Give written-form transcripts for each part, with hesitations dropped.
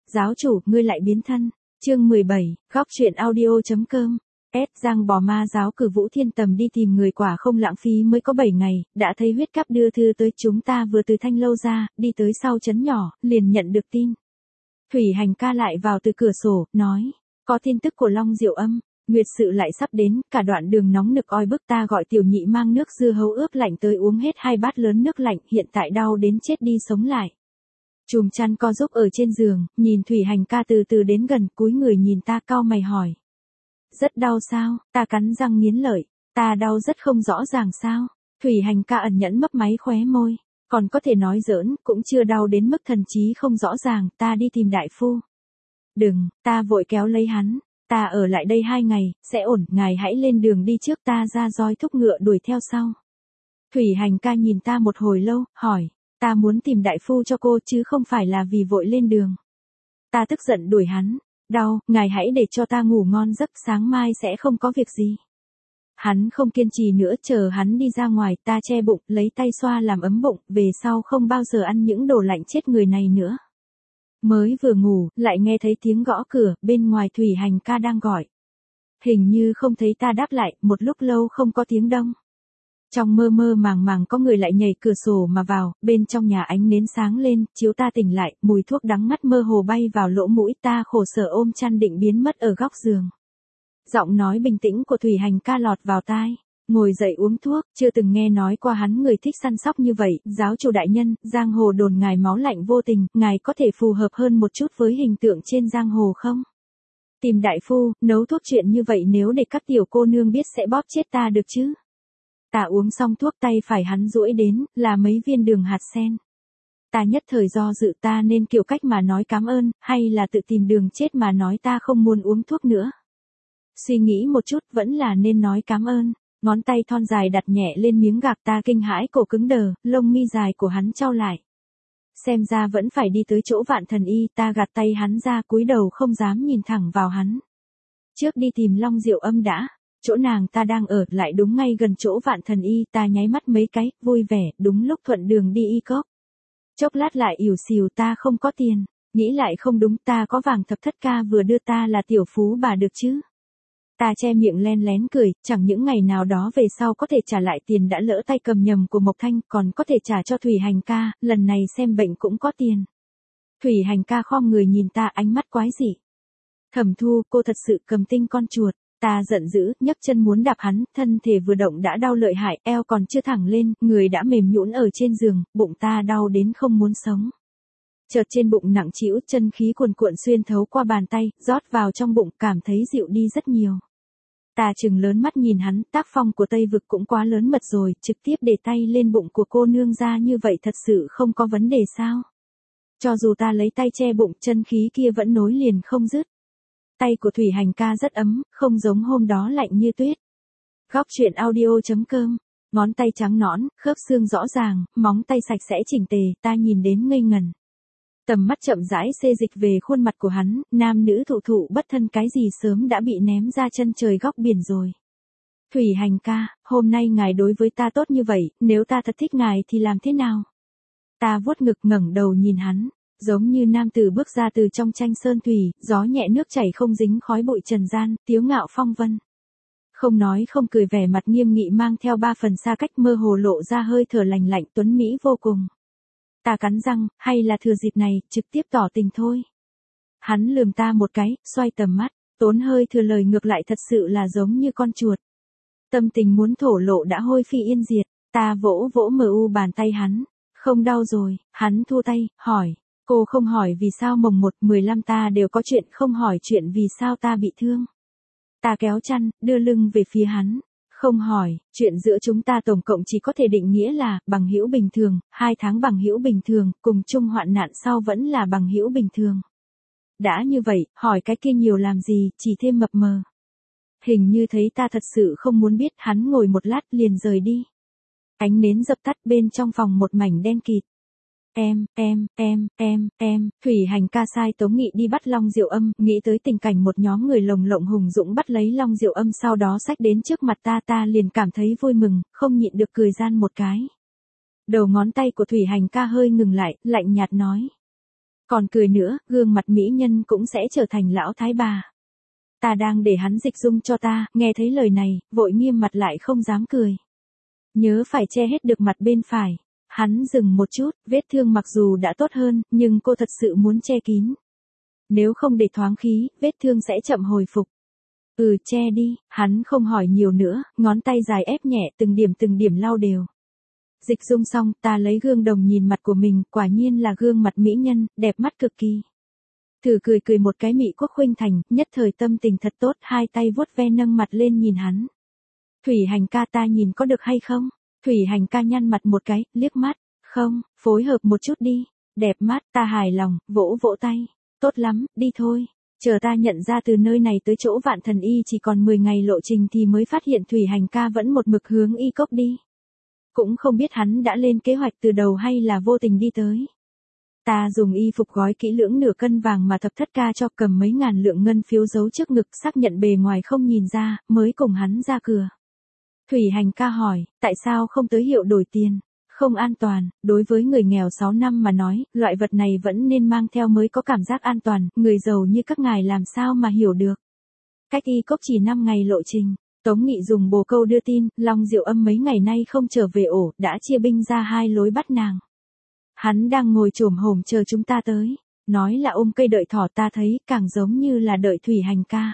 Giáo chủ, ngươi lại biến thân. Chương 17, góc truyện audio.com. Giang bò ma giáo cử Vũ Thiên Tầm đi tìm người, quả không lãng phí, mới có 7 ngày, đã thấy huyết cáp đưa thư tới. Chúng ta vừa từ Thanh Lâu ra, đi tới sau trấn nhỏ, liền nhận được tin. Thủy Hành ca lại vào từ cửa sổ, nói, có tin tức của Long Diệu Âm, nguyệt sự lại sắp đến, cả đoạn đường nóng nực oi bức, ta gọi tiểu nhị mang nước dưa hấu ướp lạnh tới uống hết 2 bát lớn nước lạnh, hiện tại đau đến chết đi sống lại. Chùm chăn co giúp ở trên giường, nhìn Thủy Hành ca từ từ đến gần, cúi người nhìn ta cau mày hỏi. Rất đau sao? Ta cắn răng nghiến lợi. Ta đau rất không rõ ràng sao? Thủy Hành ca ẩn nhẫn mấp máy khóe môi. Còn có thể nói giỡn, cũng chưa đau đến mức thần trí không rõ ràng, ta đi tìm đại phu. Đừng, ta vội kéo lấy hắn. Ta ở lại đây 2 ngày, sẽ ổn, ngài hãy lên đường đi trước, ta ra roi thúc ngựa đuổi theo sau. Thủy Hành ca nhìn ta một hồi lâu, hỏi. Ta muốn tìm đại phu cho cô chứ không phải là vì vội lên đường. Ta tức giận đuổi hắn. Đau, ngài hãy để cho ta ngủ ngon giấc, sáng mai sẽ không có việc gì. Hắn không kiên trì nữa, chờ hắn đi ra ngoài, ta che bụng, lấy tay xoa làm ấm bụng, về sau không bao giờ ăn những đồ lạnh chết người này nữa. Mới vừa ngủ, lại nghe thấy tiếng gõ cửa, bên ngoài Thủy Hành ca đang gọi. Hình như không thấy ta đáp lại, một lúc lâu không có tiếng động. Trong mơ mơ màng màng có người lại nhảy cửa sổ mà vào, bên trong nhà ánh nến sáng lên, chiếu ta tỉnh lại, mùi thuốc đắng ngắt mơ hồ bay vào lỗ mũi, ta khổ sở ôm chăn định biến mất ở góc giường. Giọng nói bình tĩnh của Thủy Hành ca lọt vào tai. Ngồi dậy uống thuốc, chưa từng nghe nói qua hắn người thích săn sóc như vậy. Giáo chủ đại nhân, giang hồ đồn ngài máu lạnh vô tình, ngài có thể phù hợp hơn một chút với hình tượng trên giang hồ không? Tìm đại phu, nấu thuốc, chuyện như vậy nếu để các tiểu cô nương biết sẽ bóp chết ta được chứ? Ta uống xong thuốc, tay phải hắn duỗi đến, là mấy viên đường hạt sen. Ta nhất thời do dự, ta nên kiểu cách mà nói cảm ơn, hay là tự tìm đường chết mà nói ta không muốn uống thuốc nữa. Suy nghĩ một chút, vẫn là nên nói cảm ơn. Ngón tay thon dài đặt nhẹ lên miếng gạc, ta kinh hãi, cổ cứng đờ, lông mi dài của hắn chau lại. Xem ra vẫn phải đi tới chỗ Vạn Thần Y, ta gạt tay hắn ra, cúi đầu không dám nhìn thẳng vào hắn. Trước đi tìm Long Diệu Âm đã. Chỗ nàng ta đang ở lại đúng ngay gần chỗ Vạn Thần Y, ta nháy mắt mấy cái, vui vẻ, đúng lúc thuận đường đi y cốc. Chốc lát lại ỉu xìu, ta không có tiền, nghĩ lại không đúng, ta có vàng thập thất ca vừa đưa, ta là tiểu phú bà được chứ. Ta che miệng len lén cười, chẳng những ngày nào đó về sau có thể trả lại tiền đã lỡ tay cầm nhầm của Mộc Thanh, còn có thể trả cho Thủy Hành ca, lần này xem bệnh cũng có tiền. Thủy Hành ca khom người nhìn ta, ánh mắt quái dị. Thẩm Thu, cô thật sự cầm tinh con chuột. Ta giận dữ, nhấc chân muốn đạp hắn, thân thể vừa động đã đau lợi hại, eo còn chưa thẳng lên, người đã mềm nhũn ở trên giường, bụng ta đau đến không muốn sống. Chợt trên bụng nặng trĩu, chân khí cuồn cuộn xuyên thấu qua bàn tay, rót vào trong bụng, cảm thấy dịu đi rất nhiều. Ta trừng lớn mắt nhìn hắn, tác phong của Tây Vực cũng quá lớn mật rồi, trực tiếp để tay lên bụng của cô nương ra như vậy thật sự không có vấn đề sao? Cho dù ta lấy tay che bụng, chân khí kia vẫn nối liền không dứt. Tay của Thủy Hành ca rất ấm, không giống hôm đó lạnh như tuyết. Góc truyện audio.com. Ngón tay trắng nõn, khớp xương rõ ràng, móng tay sạch sẽ chỉnh tề, ta nhìn đến ngây ngần. Tầm mắt chậm rãi xê dịch về khuôn mặt của hắn, nam nữ thụ thụ bất thân, cái gì sớm đã bị ném ra chân trời góc biển rồi. Thủy Hành ca, hôm nay ngài đối với ta tốt như vậy, nếu ta thật thích ngài thì làm thế nào? Ta vuốt ngực ngẩng đầu nhìn hắn. Giống như nam tử bước ra từ trong tranh sơn thủy, gió nhẹ nước chảy không dính khói bụi trần gian, tiếu ngạo phong vân. Không nói không cười, vẻ mặt nghiêm nghị mang theo 3 phần xa cách, mơ hồ lộ ra hơi thở lành lạnh, tuấn mỹ vô cùng. Ta cắn răng, hay là thừa dịp này, trực tiếp tỏ tình thôi. Hắn lườm ta một cái, xoay tầm mắt, tốn hơi thừa lời, ngược lại thật sự là giống như con chuột. Tâm tình muốn thổ lộ đã hôi phi yên diệt, ta vỗ vỗ bàn tay hắn. Không đau rồi, hắn thu tay, hỏi. Cô không hỏi vì sao mồng 1/15 ta đều có chuyện, không hỏi chuyện vì sao ta bị thương. Ta kéo chăn, đưa lưng về phía hắn. Không hỏi, chuyện giữa chúng ta tổng cộng chỉ có thể định nghĩa là bằng hữu bình thường, 2 tháng bằng hữu bình thường, cùng chung hoạn nạn sau vẫn là bằng hữu bình thường. Đã như vậy, hỏi cái kia nhiều làm gì, chỉ thêm mập mờ. Hình như thấy ta thật sự không muốn biết, hắn ngồi một lát liền rời đi. Ánh nến dập tắt, bên trong phòng một mảnh đen kịt. Thủy Hành ca sai Tống Nghị đi bắt Long Diệu Âm, nghĩ tới tình cảnh một nhóm người lồng lộng hùng dũng bắt lấy Long Diệu Âm, sau đó xách đến trước mặt ta liền cảm thấy vui mừng, không nhịn được cười gian một cái. Đầu ngón tay của Thủy Hành ca hơi ngừng lại, lạnh nhạt nói. Còn cười nữa, gương mặt mỹ nhân cũng sẽ trở thành lão thái bà. Ta đang để hắn dịch dung cho ta, nghe thấy lời này, vội nghiêm mặt lại không dám cười. Nhớ phải che hết được mặt bên phải. Hắn dừng một chút, vết thương mặc dù đã tốt hơn, nhưng cô thật sự muốn che kín. Nếu không để thoáng khí, vết thương sẽ chậm hồi phục. Che đi, hắn không hỏi nhiều nữa, ngón tay dài ép nhẹ từng điểm lau đều. Dịch dung xong, ta lấy gương đồng nhìn mặt của mình, quả nhiên là gương mặt mỹ nhân, đẹp mắt cực kỳ. Thử cười một cái mị quốc khuynh thành, nhất thời tâm tình thật tốt, hai tay vuốt ve nâng mặt lên nhìn hắn. Thủy Hành ca, ta nhìn có được hay không? Thủy Hành ca nhăn mặt một cái, liếc mắt, không, phối hợp một chút đi. Đẹp mắt, ta hài lòng, vỗ tay. Tốt lắm, đi thôi. Chờ ta nhận ra từ nơi này tới chỗ Vạn Thần Y chỉ còn 10 ngày lộ trình thì mới phát hiện Thủy Hành ca vẫn một mực hướng Y Cốc đi. Cũng không biết hắn đã lên kế hoạch từ đầu hay là vô tình đi tới. Ta dùng y phục gói kỹ lưỡng nửa cân vàng mà Thập Thất ca cho, cầm mấy ngàn lượng ngân phiếu giấu trước ngực, xác nhận bề ngoài không nhìn ra, mới cùng hắn ra cửa. Thủy Hành ca hỏi, tại sao không tới hiệu đổi tiền? Không an toàn, đối với người nghèo 6 năm mà nói, loại vật này vẫn nên mang theo mới có cảm giác an toàn, người giàu như các ngài làm sao mà hiểu được. Cách Y Cốc chỉ 5 ngày lộ trình. Tống Nghị dùng bồ câu đưa tin, Long Diệu Âm mấy ngày nay không trở về ổ, đã chia binh ra hai lối bắt nàng. Hắn đang ngồi chồm hổm chờ chúng ta tới. Nói là ôm cây đợi thỏ, ta thấy càng giống như là đợi Thủy Hành ca.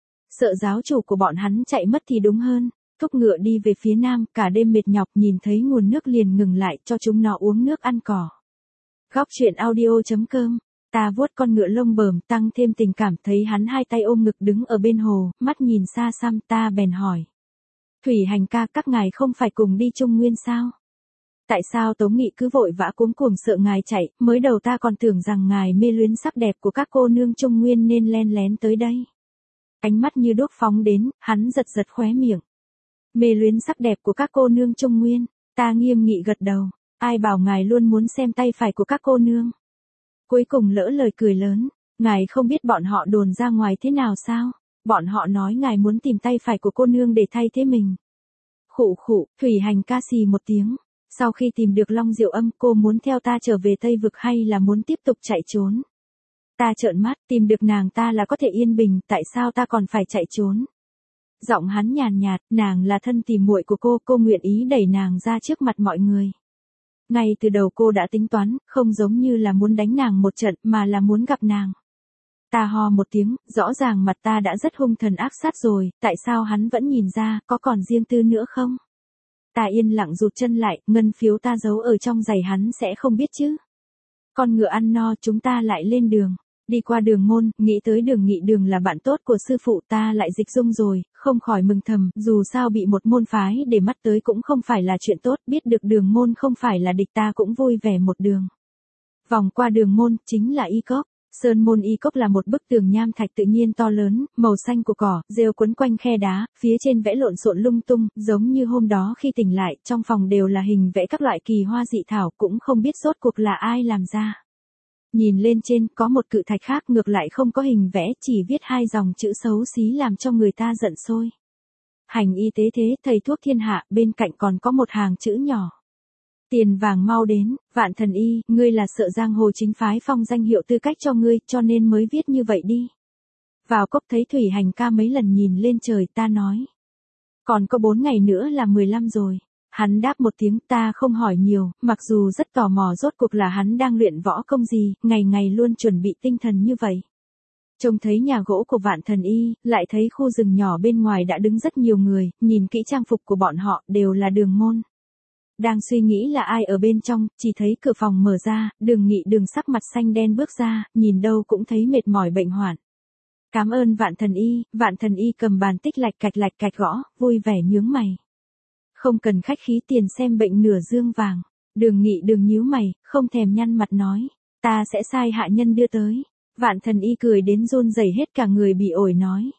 Sợ giáo chủ của bọn hắn chạy mất thì đúng hơn. Thúc ngựa đi về phía nam, cả đêm mệt nhọc, nhìn thấy nguồn nước liền ngừng lại cho chúng nó uống nước ăn cỏ. Góc truyện audio.com. Ta vuốt con ngựa lông bờm, tăng thêm tình cảm, thấy hắn hai tay ôm ngực đứng ở bên hồ, mắt nhìn xa xăm, ta bèn hỏi. Thủy Hành ca, các ngài không phải cùng đi Trung Nguyên sao? Tại sao Tống Nghị cứ vội vã cuống cuồng sợ ngài chạy, mới đầu ta còn tưởng rằng ngài mê luyến sắc đẹp của các cô nương Trung Nguyên nên len lén tới đây. Ánh mắt như đuốc phóng đến, hắn giật khóe miệng. Mê luyến sắc đẹp của các cô nương Trung Nguyên, ta nghiêm nghị gật đầu, ai bảo ngài luôn muốn xem tay phải của các cô nương. Cuối cùng lỡ lời cười lớn, ngài không biết bọn họ đồn ra ngoài thế nào sao? Bọn họ nói ngài muốn tìm tay phải của cô nương để thay thế mình. Khụ, Thủy Hành ca xì một tiếng. Sau khi tìm được Long Diệu Âm, cô muốn theo ta trở về Tây Vực hay là muốn tiếp tục chạy trốn? Ta trợn mắt, tìm được nàng ta là có thể yên bình, tại sao ta còn phải chạy trốn? Giọng hắn nhàn nhạt, nàng là thân tỉ muội của cô nguyện ý đẩy nàng ra trước mặt mọi người. Ngay từ đầu cô đã tính toán, không giống như là muốn đánh nàng một trận mà là muốn gặp nàng. Ta ho một tiếng, rõ ràng mặt ta đã rất hung thần ác sát rồi, tại sao hắn vẫn nhìn ra, có còn riêng tư nữa không? Ta yên lặng rụt chân lại, ngân phiếu ta giấu ở trong giày hắn sẽ không biết chứ. Con ngựa ăn no, chúng ta lại lên đường. Đi qua Đường Môn, nghĩ tới Đường Nghị Đường là bạn tốt của sư phụ, ta lại dịch dung rồi, không khỏi mừng thầm, dù sao bị một môn phái để mắt tới cũng không phải là chuyện tốt, biết được Đường Môn không phải là địch ta cũng vui vẻ một đường. Vòng qua Đường Môn, chính là Y Cốc. Sơn môn Y Cốc là một bức tường nham thạch tự nhiên to lớn, màu xanh của cỏ, rêu quấn quanh khe đá, phía trên vẽ lộn xộn lung tung, giống như hôm đó khi tỉnh lại, trong phòng đều là hình vẽ các loại kỳ hoa dị thảo, cũng không biết rốt cuộc là ai làm ra. Nhìn lên trên, có một cự thạch khác ngược lại không có hình vẽ, chỉ viết hai dòng chữ xấu xí làm cho người ta giận sôi. Hành y tế thế, thầy thuốc thiên hạ, bên cạnh còn có một hàng chữ nhỏ. Tiền vàng mau đến, Vạn Thần Y, ngươi là sợ giang hồ chính phái phong danh hiệu tư cách cho ngươi, cho nên mới viết như vậy đi. Vào cốc thấy Thủy Hành ca mấy lần nhìn lên trời, ta nói. Còn có 4 ngày nữa là 15 rồi. Hắn đáp một tiếng, ta không hỏi nhiều, mặc dù rất tò mò rốt cuộc là hắn đang luyện võ công gì, ngày ngày luôn chuẩn bị tinh thần như vậy. Trông thấy nhà gỗ của Vạn Thần Y, lại thấy khu rừng nhỏ bên ngoài đã đứng rất nhiều người, nhìn kỹ trang phục của bọn họ, đều là Đường Môn. Đang suy nghĩ là ai ở bên trong, chỉ thấy cửa phòng mở ra, Đường Nghị Đường sắc mặt xanh đen bước ra, nhìn đâu cũng thấy mệt mỏi bệnh hoạn. Cảm ơn Vạn Thần Y cầm bàn tích lạch cạch gõ, vui vẻ nhướng mày. Không cần khách khí, tiền xem bệnh nửa dương vàng. Đường Nghị Đường nhíu mày, không thèm nhăn mặt nói, ta sẽ sai hạ nhân đưa tới. Vạn Thần Y cười đến run rẩy hết cả người, bị ổi nói.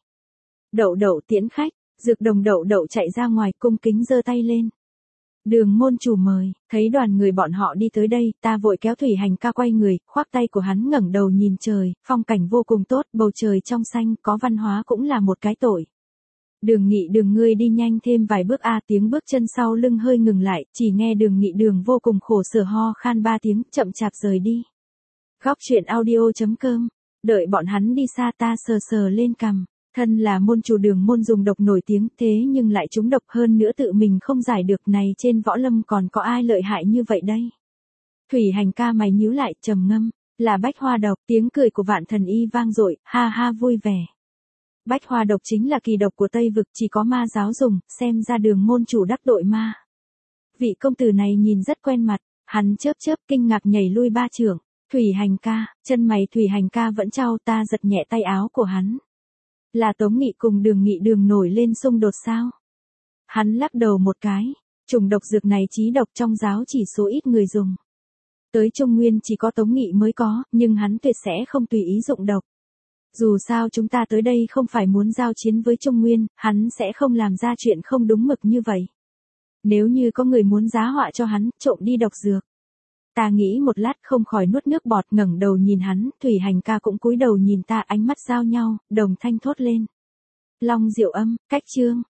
Đậu tiễn khách, Dược Đồng đậu chạy ra ngoài, cung kính giơ tay lên. Đường môn chủ mời, thấy đoàn người bọn họ đi tới đây, ta vội kéo Thủy Hành ca quay người, khoác tay của hắn ngẩng đầu nhìn trời, phong cảnh vô cùng tốt, bầu trời trong xanh, có văn hóa cũng là một cái tội. Đường Nghị Đường ngươi đi nhanh thêm vài bước a, tiếng bước chân sau lưng hơi ngừng lại, chỉ nghe Đường Nghị Đường vô cùng khổ sở ho khan 3 tiếng, chậm chạp rời đi. Góc chuyện audio.com. Đợi bọn hắn đi xa ta sờ sờ lên cằm. Thân là môn chủ đường môn dùng độc nổi tiếng thế nhưng lại trúng độc hơn nữa tự mình không giải được này trên võ lâm còn có ai lợi hại như vậy đây. Thủy Hành ca mày nhíu lại trầm ngâm, là bách hoa độc, tiếng cười của Vạn Thần Y vang dội, ha ha vui vẻ. Bách hoa độc chính là kỳ độc của Tây Vực chỉ có ma giáo dùng, xem ra đường môn chủ đắc tội ma. Vị công tử này nhìn rất quen mặt, hắn chớp chớp kinh ngạc nhảy lui ba trượng. Thủy Hành ca, chân mày Thủy Hành ca vẫn trao, ta giật nhẹ tay áo của hắn. Là Tống Nghị cùng Đường Nghị Đường nổi lên xung đột sao? Hắn lắc đầu một cái, chủng độc dược này chí độc trong giáo chỉ số ít người dùng. Tới Trung Nguyên chỉ có Tống Nghị mới có, nhưng hắn tuyệt sẽ không tùy ý dụng độc. Dù sao chúng ta tới đây không phải muốn giao chiến với Trung Nguyên, hắn sẽ không làm ra chuyện không đúng mực như vậy. Nếu như có người muốn giá họa cho hắn, trộm đi độc dược. Ta nghĩ một lát không khỏi nuốt nước bọt, ngẩng đầu nhìn hắn, Thủy Hành ca cũng cúi đầu nhìn ta, ánh mắt giao nhau, đồng thanh thốt lên. Long Diệu Âm, cách chương.